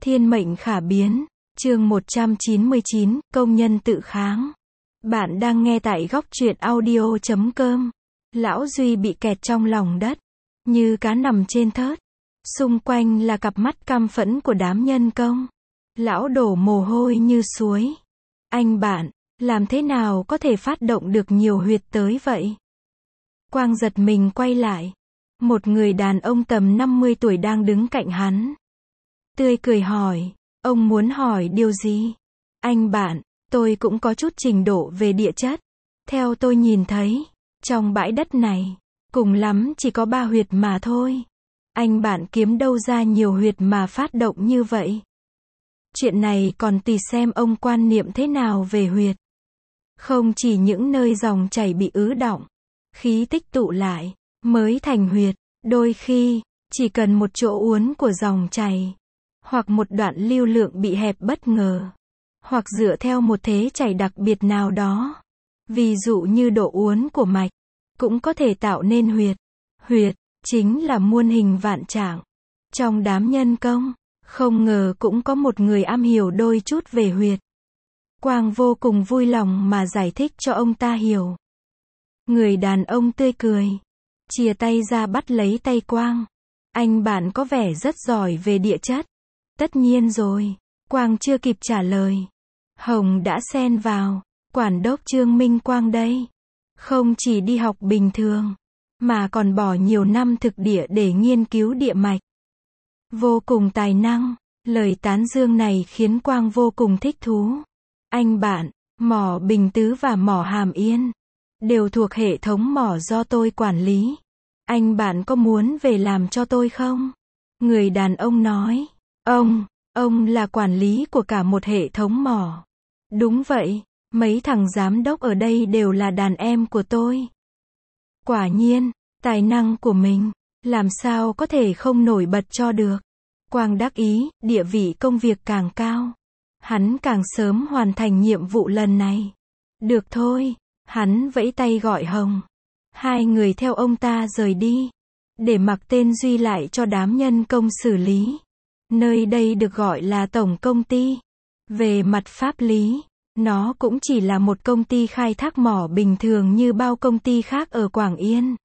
Thiên mệnh khả biến. Chương 199, công nhân tự kháng. Bạn đang nghe tại góc truyện audio.com. Lão Duy bị kẹt trong lòng đất, như cá nằm trên thớt. Xung quanh là cặp mắt căm phẫn của đám nhân công. Lão đổ mồ hôi như suối. Anh bạn, làm thế nào có thể phát động được nhiều huyệt tới vậy? Quang giật mình quay lại. Một người đàn ông tầm 50 tuổi đang đứng cạnh hắn. Tươi cười hỏi, ông muốn hỏi điều gì? Anh bạn, tôi cũng có chút trình độ về địa chất. Theo tôi nhìn thấy, trong bãi đất này, cùng lắm chỉ có 3 huyệt mà thôi. Anh bạn kiếm đâu ra nhiều huyệt mà phát động như vậy? Chuyện này còn tùy xem ông quan niệm thế nào về huyệt. Không chỉ những nơi dòng chảy bị ứ đọng, khí tích tụ lại, mới thành huyệt. Đôi khi, chỉ cần một chỗ uốn của dòng chảy, hoặc một đoạn lưu lượng bị hẹp bất ngờ, hoặc dựa theo một thế chảy đặc biệt nào đó, ví dụ như độ uốn của mạch, cũng có thể tạo nên huyệt. Huyệt, chính là muôn hình vạn trạng. Trong đám nhân công, không ngờ cũng có một người am hiểu đôi chút về huyệt. Quang vô cùng vui lòng mà giải thích cho ông ta hiểu. Người đàn ông tươi cười, chìa tay ra bắt lấy tay Quang. Anh bạn có vẻ rất giỏi về địa chất. Tất nhiên rồi. Quang chưa kịp trả lời, Hồng đã xen vào. Quản đốc Trương Minh Quang đây, không chỉ đi học bình thường, mà còn bỏ nhiều năm thực địa để nghiên cứu địa mạch. Vô cùng tài năng. Lời tán dương này khiến Quang vô cùng thích thú. Anh bạn, mỏ Bình Tứ và mỏ Hàm Yên đều thuộc hệ thống mỏ do tôi quản lý. Anh bạn có muốn về làm cho tôi không? Người đàn ông nói. Ông là quản lý của cả một hệ thống mỏ. Đúng vậy, mấy thằng giám đốc ở đây đều là đàn em của tôi. Quả nhiên, tài năng của mình, làm sao có thể không nổi bật cho được. Quang đắc ý, địa vị công việc càng cao, hắn càng sớm hoàn thành nhiệm vụ lần này. Được thôi, hắn vẫy tay gọi Hồng. Hai người theo ông ta rời đi, để mặc tên Duy lại cho đám nhân công xử lý. Nơi đây được gọi là tổng công ty. Về mặt pháp lý, nó cũng chỉ là một công ty khai thác mỏ bình thường như bao công ty khác ở Quảng Yên.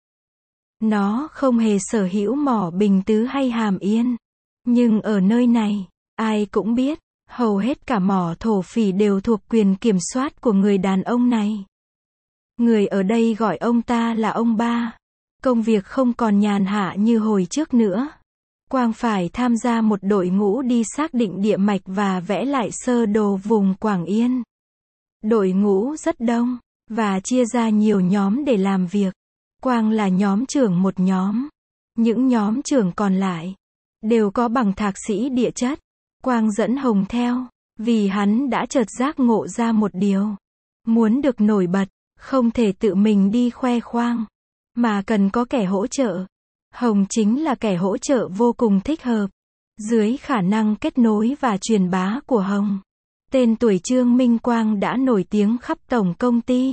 Nó không hề sở hữu mỏ Bình Tứ hay Hàm Yên. Nhưng ở nơi này, ai cũng biết, hầu hết cả mỏ thổ phỉ đều thuộc quyền kiểm soát của người đàn ông này. Người ở đây gọi ông ta là ông ba. Công việc không còn nhàn hạ như hồi trước nữa. Quang phải tham gia một đội ngũ đi xác định địa mạch và vẽ lại sơ đồ vùng Quảng Yên. Đội ngũ rất đông, và chia ra nhiều nhóm để làm việc. Quang là nhóm trưởng một nhóm. Những nhóm trưởng còn lại đều có bằng thạc sĩ địa chất. Quang dẫn Hồng theo, vì hắn đã chợt giác ngộ ra một điều. Muốn được nổi bật, không thể tự mình đi khoe khoang, mà cần có kẻ hỗ trợ. Hồng chính là kẻ hỗ trợ vô cùng thích hợp. Dưới khả năng kết nối và truyền bá của Hồng, tên tuổi Trương Minh Quang đã nổi tiếng khắp tổng công ty.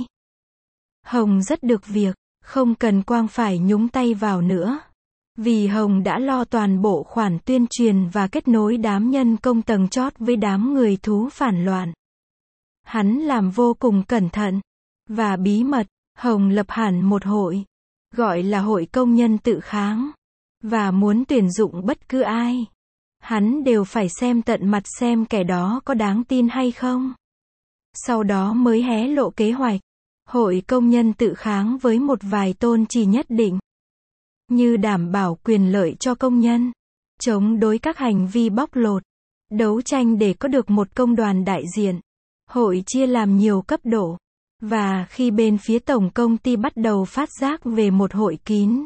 Hồng rất được việc, không cần Quang phải nhúng tay vào nữa. Vì Hồng đã lo toàn bộ khoản tuyên truyền và kết nối đám nhân công tầng chót với đám người thú phản loạn. Hắn làm vô cùng cẩn thận và bí mật. Hồng lập hẳn một hội, gọi là Hội Công nhân Tự kháng, và muốn tuyển dụng bất cứ ai, hắn đều phải xem tận mặt xem kẻ đó có đáng tin hay không. Sau đó mới hé lộ kế hoạch Hội Công nhân Tự kháng với một vài tôn chỉ nhất định, như đảm bảo quyền lợi cho công nhân, chống đối các hành vi bóc lột, đấu tranh để có được một công đoàn đại diện. Hội chia làm nhiều cấp độ, và khi bên phía tổng công ty bắt đầu phát giác về một hội kín,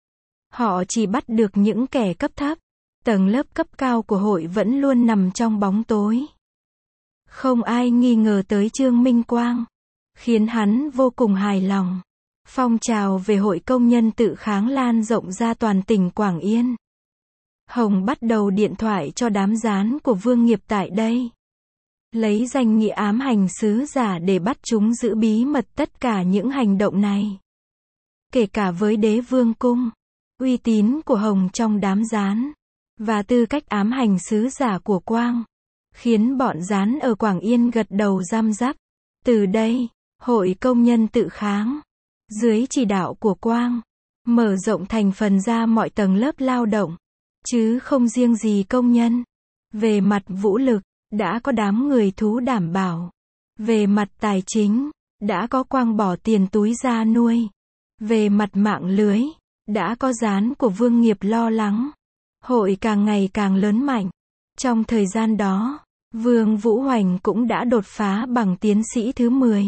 họ chỉ bắt được những kẻ cấp thấp. Tầng lớp cấp cao của hội vẫn luôn nằm trong bóng tối. Không ai nghi ngờ tới Trương Minh Quang, khiến hắn vô cùng hài lòng. Phong trào về Hội Công nhân Tự kháng lan rộng ra toàn tỉnh Quảng Yên. Hồng bắt đầu điện thoại cho đám gián của Vương Nghiệp tại đây, lấy danh nghĩa ám hành sứ giả để bắt chúng giữ bí mật tất cả những hành động này. Kể cả với Đế Vương Cung, uy tín của Hồng trong đám gián và tư cách ám hành sứ giả của Quang, khiến bọn Gián ở Quảng Yên gật đầu răm rắp. Từ đây, Hội Công nhân Tự kháng, dưới chỉ đạo của Quang, mở rộng thành phần ra mọi tầng lớp lao động, chứ không riêng gì công nhân. Về mặt vũ lực, đã có đám người thú đảm bảo. Về mặt tài chính, đã có Quang bỏ tiền túi ra nuôi. Về mặt mạng lưới, đã có Gián của Vương Nghiệp lo lắng. Hội càng ngày càng lớn mạnh. Trong thời gian đó, Vương Vũ Hoành cũng đã đột phá bằng tiến sĩ thứ 10.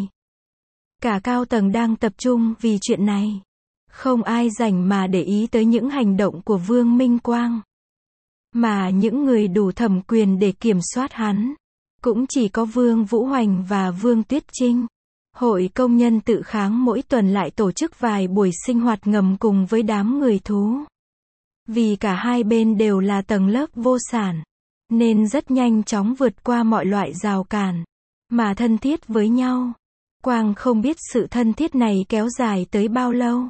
Cả cao tầng đang tập trung vì chuyện này. Không ai rảnh mà để ý tới những hành động của Vương Minh Quang. Mà những người đủ thẩm quyền để kiểm soát hắn, cũng chỉ có Vương Vũ Hoành và Vương Tuyết Trinh. Hội Công nhân Tự kháng mỗi tuần lại tổ chức vài buổi sinh hoạt ngầm cùng với đám người thú. Vì cả hai bên đều là tầng lớp vô sản, nên rất nhanh chóng vượt qua mọi loại rào cản, mà thân thiết với nhau. Quang không biết sự thân thiết này kéo dài tới bao lâu.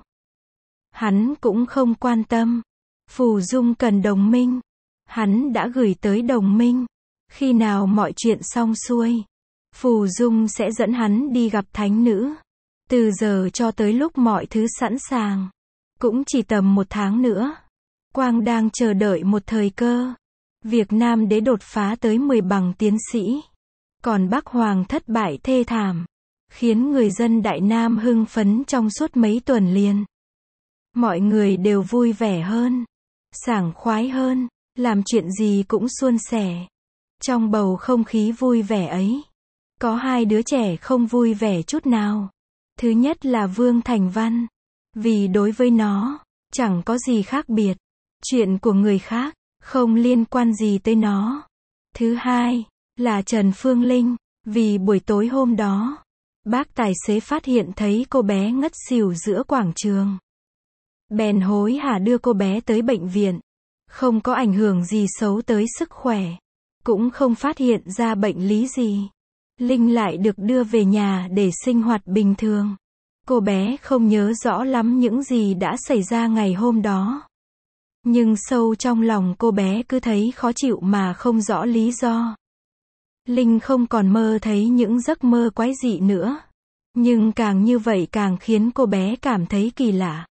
Hắn cũng không quan tâm. Phù Dung cần đồng minh. Hắn đã gửi tới đồng minh. Khi nào mọi chuyện xong xuôi, Phù Dung sẽ dẫn hắn đi gặp thánh nữ. Từ giờ cho tới lúc mọi thứ sẵn sàng, cũng chỉ tầm 1 tháng nữa. Quang đang chờ đợi một thời cơ. Việc Nam đế đột phá tới 10 bằng tiến sĩ, còn Bắc Hoàng thất bại thê thảm, khiến người dân Đại Nam hưng phấn trong suốt mấy tuần liền. Mọi người đều vui vẻ hơn, sảng khoái hơn, làm chuyện gì cũng suôn sẻ. Trong bầu không khí vui vẻ ấy, có 2 đứa trẻ không vui vẻ chút nào. Thứ nhất là Vương Thành Văn, vì đối với nó, chẳng có gì khác biệt. Chuyện của người khác, không liên quan gì tới nó. Thứ hai, là Trần Phương Linh, vì buổi tối hôm đó, bác tài xế phát hiện thấy cô bé ngất xỉu giữa quảng trường. Bèn hối hả đưa cô bé tới bệnh viện. Không có ảnh hưởng gì xấu tới sức khỏe. Cũng không phát hiện ra bệnh lý gì. Linh lại được đưa về nhà để sinh hoạt bình thường. Cô bé không nhớ rõ lắm những gì đã xảy ra ngày hôm đó. Nhưng sâu trong lòng cô bé cứ thấy khó chịu mà không rõ lý do. Linh không còn mơ thấy những giấc mơ quái dị nữa. Nhưng càng như vậy càng khiến cô bé cảm thấy kỳ lạ.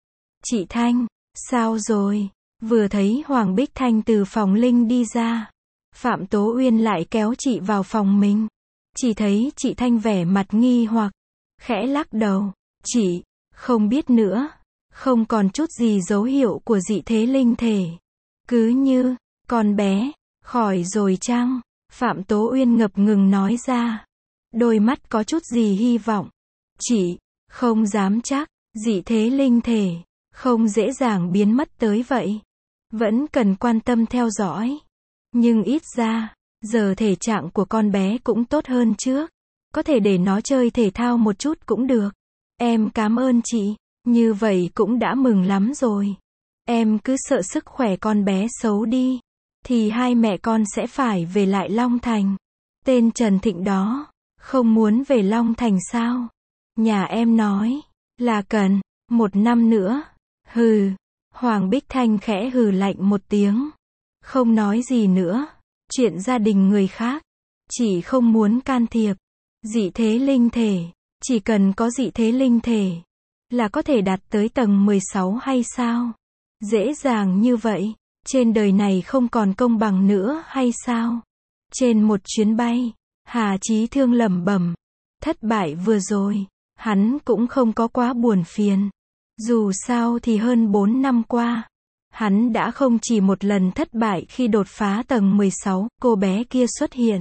Chị Thanh, sao rồi? Vừa thấy Hoàng Bích Thanh từ phòng Linh đi ra, Phạm Tố Uyên lại kéo chị vào phòng mình. Chỉ thấy chị Thanh vẻ mặt nghi hoặc, khẽ lắc đầu. Chị, không biết nữa. Không còn chút gì dấu hiệu của dị thế linh thể. Cứ như, con bé, khỏi rồi chăng? Phạm Tố Uyên ngập ngừng nói ra. Đôi mắt có chút gì hy vọng. Chị, không dám chắc, dị thế linh thể, không dễ dàng biến mất tới vậy. Vẫn cần quan tâm theo dõi. Nhưng ít ra, giờ thể trạng của con bé cũng tốt hơn trước. Có thể để nó chơi thể thao một chút cũng được. Em cảm ơn chị. Như vậy cũng đã mừng lắm rồi. Em cứ sợ sức khỏe con bé xấu đi, thì hai mẹ con sẽ phải về lại Long Thành. Tên Trần Thịnh đó, không muốn về Long Thành sao? Nhà em nói, là cần, 1 năm nữa. Hừ. Hoàng Bích Thanh khẽ hừ lạnh một tiếng. Không nói gì nữa. Chuyện gia đình người khác, chỉ không muốn can thiệp. Dị thế linh thể, chỉ cần có dị thế linh thể, là có thể đạt tới tầng 16 hay sao? Dễ dàng như vậy, trên đời này không còn công bằng nữa hay sao? Trên một chuyến bay, Hà Chí Thương lẩm bẩm, thất bại vừa rồi, hắn cũng không có quá buồn phiền. Dù sao thì hơn 4 năm qua, hắn đã không chỉ một lần thất bại khi đột phá tầng 16, cô bé kia xuất hiện.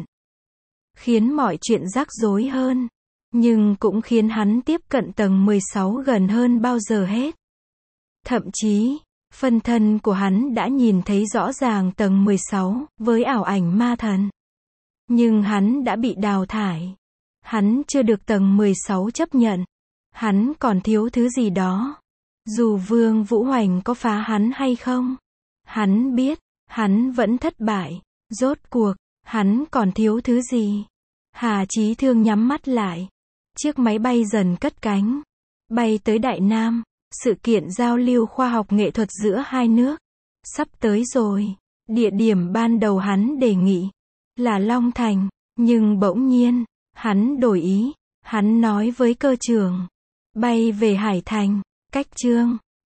Khiến mọi chuyện rắc rối hơn. Nhưng cũng khiến hắn tiếp cận tầng 16 gần hơn bao giờ hết. Thậm chí, phân thân của hắn đã nhìn thấy rõ ràng tầng 16, với ảo ảnh ma thần. Nhưng hắn đã bị đào thải. Hắn chưa được tầng 16 chấp nhận. Hắn còn thiếu thứ gì đó. Dù Vương Vũ Hoành có phá hắn hay không, hắn biết, hắn vẫn thất bại. Rốt cuộc, hắn còn thiếu thứ gì? Hà Chí Thương nhắm mắt lại. Chiếc máy bay dần cất cánh, bay tới Đại Nam. Sự kiện giao lưu khoa học nghệ thuật giữa hai nước sắp tới rồi. Địa điểm ban đầu hắn đề nghị là Long Thành, nhưng bỗng nhiên, hắn đổi ý, hắn nói với cơ trưởng, bay về Hải Thành, cách Chương